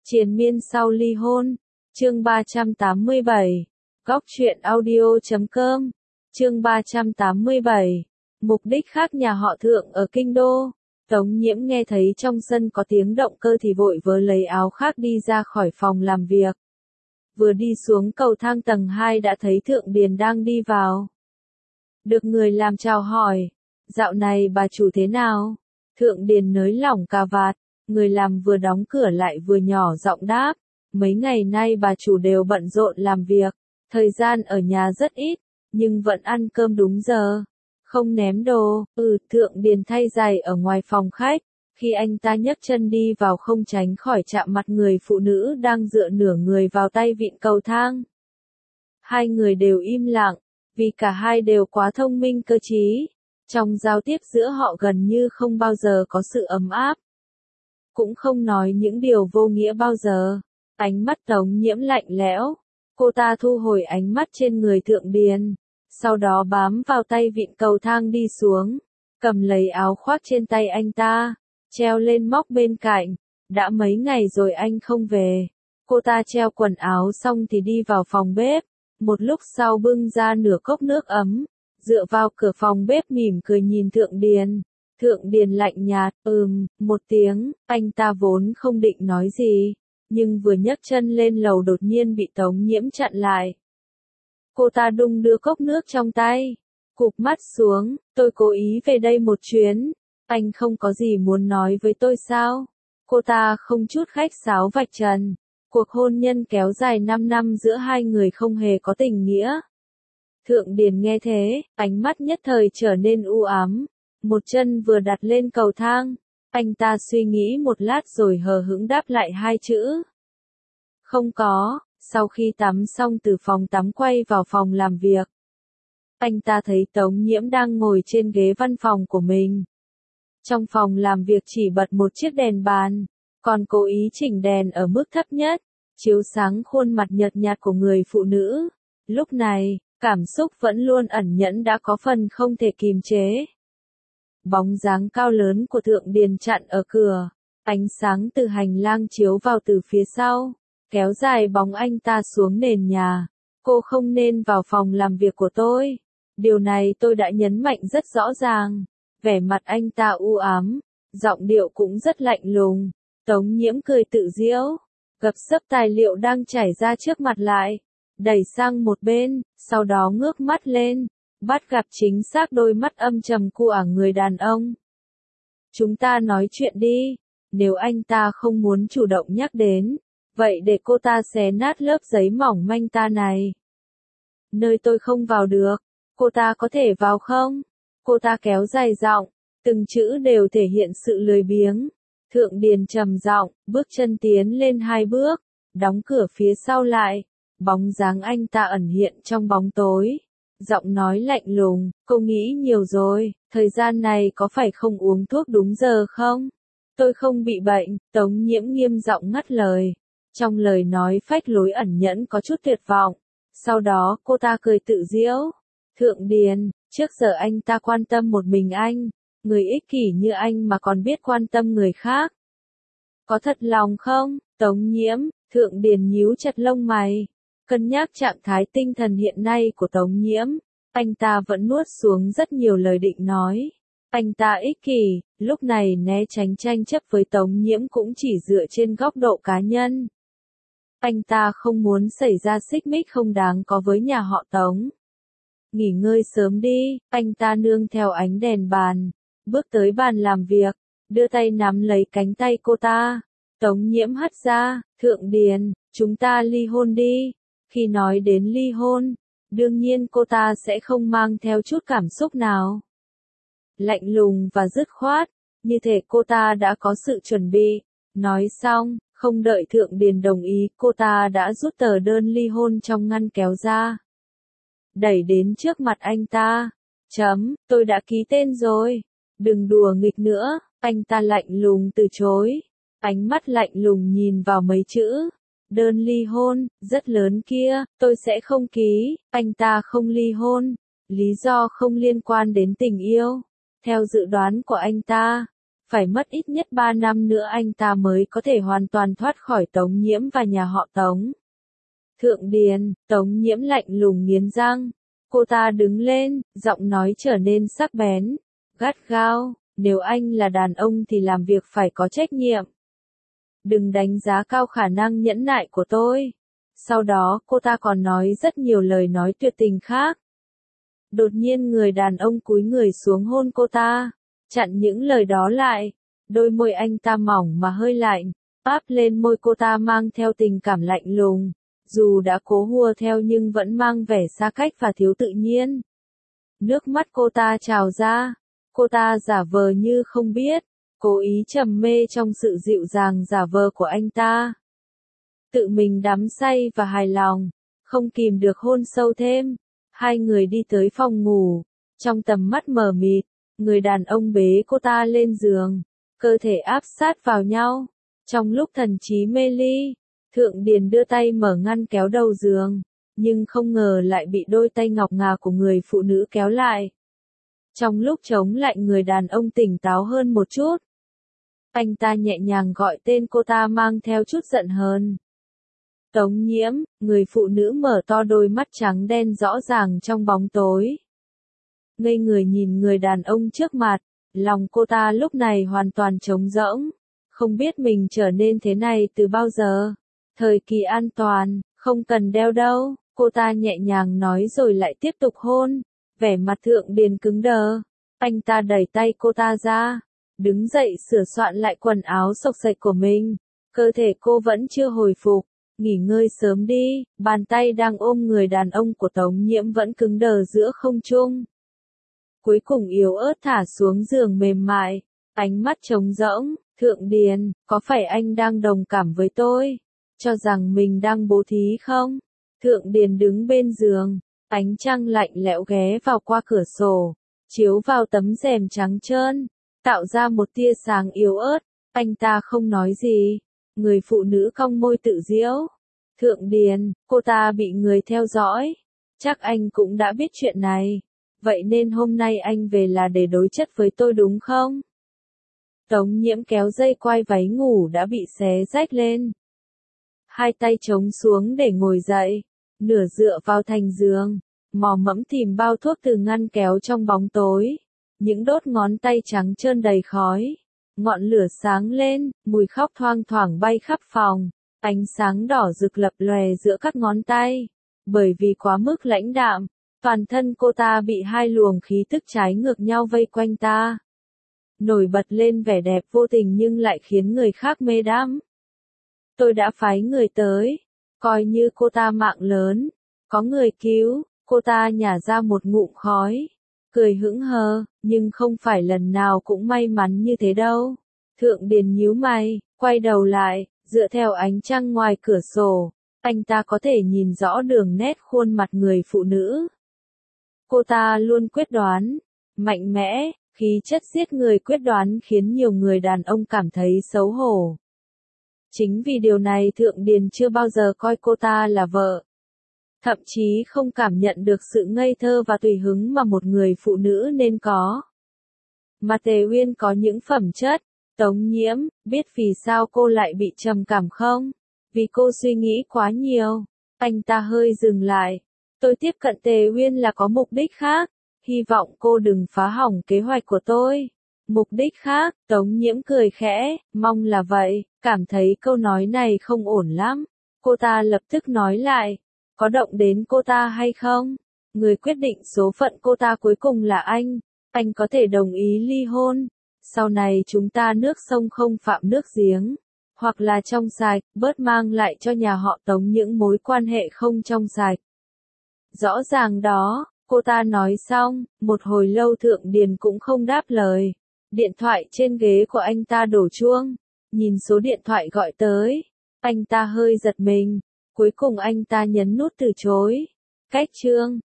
Triền miên sau ly hôn, chương 387, góc truyện audio.com, chương 387, mục đích khác nhà họ Thượng ở Kinh Đô. Tống Nhiễm nghe thấy trong sân có tiếng động cơ thì vội vớ lấy áo khác đi ra khỏi phòng làm việc. Vừa đi xuống cầu thang tầng 2 đã thấy Thượng Điền đang đi vào. Được người làm chào hỏi, dạo này bà chủ thế nào? Thượng Điền nới lỏng cà vạt, người làm vừa đóng cửa lại vừa nhỏ giọng đáp, mấy ngày nay bà chủ đều bận rộn làm việc, thời gian ở nhà rất ít, nhưng vẫn ăn cơm đúng giờ, không ném đồ. Thượng Điền thay giày ở ngoài phòng khách, khi anh ta nhấc chân đi vào không tránh khỏi chạm mặt người phụ nữ đang dựa nửa người vào tay vịn cầu thang. Hai người đều im lặng, vì cả hai đều quá thông minh cơ trí. Trong giao tiếp giữa họ gần như không bao giờ có sự ấm áp. Cũng không nói những điều vô nghĩa bao giờ. Ánh mắt Tống Nhiễm lạnh lẽo. Cô ta thu hồi ánh mắt trên người Thượng Điền. Sau đó bám vào tay vịn cầu thang đi xuống. Cầm lấy áo khoác trên tay anh ta. Treo lên móc bên cạnh. Đã mấy ngày rồi anh không về. Cô ta treo quần áo xong thì đi vào phòng bếp. Một lúc sau bưng ra nửa cốc nước ấm. Dựa vào cửa phòng bếp mỉm cười nhìn Thượng Điền. Thượng Điền lạnh nhạt, một tiếng, anh ta vốn không định nói gì, nhưng vừa nhấc chân lên lầu đột nhiên bị Tống Nhiễm chặn lại. Cô ta đung đưa cốc nước trong tay, cụp mắt xuống, tôi cố ý về đây một chuyến, anh không có gì muốn nói với tôi sao? Cô ta không chút khách sáo vạch trần, cuộc hôn nhân kéo dài 5 năm giữa hai người không hề có tình nghĩa. Thượng Điền nghe thế, ánh mắt nhất thời trở nên u ám. Một chân vừa đặt lên cầu thang, anh ta suy nghĩ một lát rồi hờ hững đáp lại hai chữ. Không có. Sau khi tắm xong từ phòng tắm quay vào phòng làm việc. Anh ta thấy Tống Nhiễm đang ngồi trên ghế văn phòng của mình. Trong phòng làm việc chỉ bật một chiếc đèn bàn, còn cố ý chỉnh đèn ở mức thấp nhất, chiếu sáng khuôn mặt nhợt nhạt của người phụ nữ. Lúc này, cảm xúc vẫn luôn ẩn nhẫn đã có phần không thể kìm chế. Bóng dáng cao lớn của Thượng Điền chặn ở cửa, ánh sáng từ hành lang chiếu vào từ phía sau, kéo dài bóng anh ta xuống nền nhà. Cô không nên vào phòng làm việc của tôi. Điều này tôi đã nhấn mạnh rất rõ ràng. Vẻ mặt anh ta u ám, giọng điệu cũng rất lạnh lùng. Tống Nhiễm cười tự giễu, gập xấp tài liệu đang trải ra trước mặt lại, đẩy sang một bên, sau đó ngước mắt lên. Bắt gặp chính xác đôi mắt âm trầm của người đàn ông. Chúng ta nói chuyện đi, nếu anh ta không muốn chủ động nhắc đến, vậy để cô ta xé nát lớp giấy mỏng manh ta này. Nơi tôi không vào được, cô ta có thể vào không? Cô ta kéo dài giọng, từng chữ đều thể hiện sự lười biếng. Thượng Điền trầm giọng, bước chân tiến lên 2 bước, đóng cửa phía sau lại, bóng dáng anh ta ẩn hiện trong bóng tối. Giọng nói lạnh lùng, cô nghĩ nhiều rồi, thời gian này có phải không uống thuốc đúng giờ không? Tôi không bị bệnh. Tống Nhiễm nghiêm giọng ngắt lời. Trong lời nói phách lối ẩn nhẫn có chút tuyệt vọng. Sau đó cô ta cười tự giễu. Thượng Điền, trước giờ anh ta quan tâm một mình anh, người ích kỷ như anh mà còn biết quan tâm người khác. Có thật lòng không? Tống Nhiễm, Thượng Điền nhíu chặt lông mày. Cân nhắc trạng thái tinh thần hiện nay của Tống Nhiễm, anh ta vẫn nuốt xuống rất nhiều lời định nói. Anh ta ích kỷ, lúc này né tránh tranh chấp với Tống Nhiễm cũng chỉ dựa trên góc độ cá nhân. Anh ta không muốn xảy ra xích mích không đáng có với nhà họ Tống. Nghỉ ngơi sớm đi, anh ta nương theo ánh đèn bàn, bước tới bàn làm việc, đưa tay nắm lấy cánh tay cô ta. Tống Nhiễm hất ra, Thượng Điền, chúng ta ly hôn đi. Khi nói đến ly hôn, đương nhiên cô ta sẽ không mang theo chút cảm xúc nào. Lạnh lùng và dứt khoát, như thể cô ta đã có sự chuẩn bị. Nói xong, không đợi Thượng Điền đồng ý, cô ta đã rút tờ đơn ly hôn trong ngăn kéo ra. Đẩy đến trước mặt anh ta. Tôi đã ký tên rồi. Đừng đùa nghịch nữa, anh ta lạnh lùng từ chối. Ánh mắt lạnh lùng nhìn vào mấy chữ. Đơn ly hôn, rất lớn kia, tôi sẽ không ký. Anh ta không ly hôn. Lý do không liên quan đến tình yêu. Theo dự đoán của anh ta, phải mất ít nhất 3 năm nữa anh ta mới có thể hoàn toàn thoát khỏi Tống Nhiễm và nhà họ Tống. Thượng Điền, Tống Nhiễm lạnh lùng nghiến răng. Cô ta đứng lên, giọng nói trở nên sắc bén, gắt gao, nếu anh là đàn ông thì làm việc phải có trách nhiệm. Đừng đánh giá cao khả năng nhẫn nại của tôi. Sau đó cô ta còn nói rất nhiều lời nói tuyệt tình khác. Đột nhiên người đàn ông cúi người xuống hôn cô ta, chặn những lời đó lại. Đôi môi anh ta mỏng mà hơi lạnh, áp lên môi cô ta mang theo tình cảm lạnh lùng. Dù đã cố hùa theo nhưng vẫn mang vẻ xa cách và thiếu tự nhiên. Nước mắt cô ta trào ra, cô ta giả vờ như không biết, cố ý trầm mê trong sự dịu dàng giả vờ của anh ta. Tự mình đắm say và hài lòng, không kìm được hôn sâu thêm. Hai người đi tới phòng ngủ, trong tầm mắt mờ mịt, người đàn ông bế cô ta lên giường, cơ thể áp sát vào nhau. Trong lúc thần trí mê ly, Thượng Điền đưa tay mở ngăn kéo đầu giường, nhưng không ngờ lại bị đôi tay ngọc ngà của người phụ nữ kéo lại. Trong lúc chống lại người đàn ông tỉnh táo hơn một chút, anh ta nhẹ nhàng gọi tên cô ta mang theo chút giận hờn. Tống Nhiễm, người phụ nữ mở to đôi mắt trắng đen rõ ràng trong bóng tối. Ngây người nhìn người đàn ông trước mặt, lòng cô ta lúc này hoàn toàn trống rỗng, không biết mình trở nên thế này từ bao giờ. Thời kỳ an toàn, không cần đeo đâu, cô ta nhẹ nhàng nói rồi lại tiếp tục hôn. Vẻ mặt Thượng Điền cứng đờ, anh ta đẩy tay cô ta ra, đứng dậy sửa soạn lại quần áo xộc xệch của mình. Cơ thể cô vẫn chưa hồi phục, nghỉ ngơi sớm đi. Bàn tay đang ôm người đàn ông của Tống Nhiễm vẫn cứng đờ giữa không trung. Cuối cùng yếu ớt thả xuống giường mềm mại, ánh mắt trống rỗng. Thượng Điền, có phải anh đang đồng cảm với tôi? Cho rằng mình đang bố thí không? Thượng Điền đứng bên giường, ánh trăng lạnh lẽo ghé vào qua cửa sổ, chiếu vào tấm rèm trắng trơn, tạo ra một tia sáng yếu ớt. Anh ta không nói gì, người phụ nữ cong môi tự giễu. Thượng Điền, cô ta bị người theo dõi. Chắc anh cũng đã biết chuyện này. Vậy nên hôm nay anh về là để đối chất với tôi đúng không? Tống Nhiễm kéo dây quai váy ngủ đã bị xé rách lên. Hai tay chống xuống để ngồi dậy, nửa dựa vào thành giường, mò mẫm tìm bao thuốc từ ngăn kéo trong bóng tối. Những đốt ngón tay trắng trơn đầy khói. Ngọn lửa sáng lên, mùi khóc thoang thoảng bay khắp phòng. Ánh sáng đỏ rực lập lòe giữa các ngón tay. Bởi vì quá mức lãnh đạm, toàn thân cô ta bị hai luồng khí tức trái ngược nhau vây quanh ta. Nổi bật lên vẻ đẹp vô tình nhưng lại khiến người khác mê đắm. Tôi đã phái người tới, coi như cô ta mạng lớn, có người cứu. Cô ta nhả ra một ngụm khói, cười hững hờ, nhưng không phải lần nào cũng may mắn như thế đâu. Thượng Điền nhíu mày, quay đầu lại, dựa theo ánh trăng ngoài cửa sổ, anh ta có thể nhìn rõ đường nét khuôn mặt người phụ nữ. Cô ta luôn quyết đoán, mạnh mẽ, khí chất giết người quyết đoán khiến nhiều người đàn ông cảm thấy xấu hổ. Chính vì điều này Thượng Điền chưa bao giờ coi cô ta là vợ. Thậm chí không cảm nhận được sự ngây thơ và tùy hứng mà một người phụ nữ nên có. Mà Tề Uyên có những phẩm chất. Tống Nhiễm, biết vì sao cô lại bị trầm cảm không? Vì cô suy nghĩ quá nhiều. Anh ta hơi dừng lại. Tôi tiếp cận Tề Uyên là có mục đích khác. Hy vọng cô đừng phá hỏng kế hoạch của tôi. Mục đích khác, Tống Nhiễm cười khẽ, mong là vậy. Cảm thấy câu nói này không ổn lắm. Cô ta lập tức nói lại. Có động đến cô ta hay không? Người quyết định số phận cô ta cuối cùng là anh. Anh có thể đồng ý ly hôn. Sau này chúng ta nước sông không phạm nước giếng. Hoặc là trong sạch, bớt mang lại cho nhà họ Tống những mối quan hệ không trong sạch. Rõ ràng đó, cô ta nói xong, một hồi lâu Thượng Điền cũng không đáp lời. Điện thoại trên ghế của anh ta đổ chuông. Nhìn số điện thoại gọi tới. Anh ta hơi giật mình. Cuối cùng anh ta nhấn nút từ chối. Cách chương.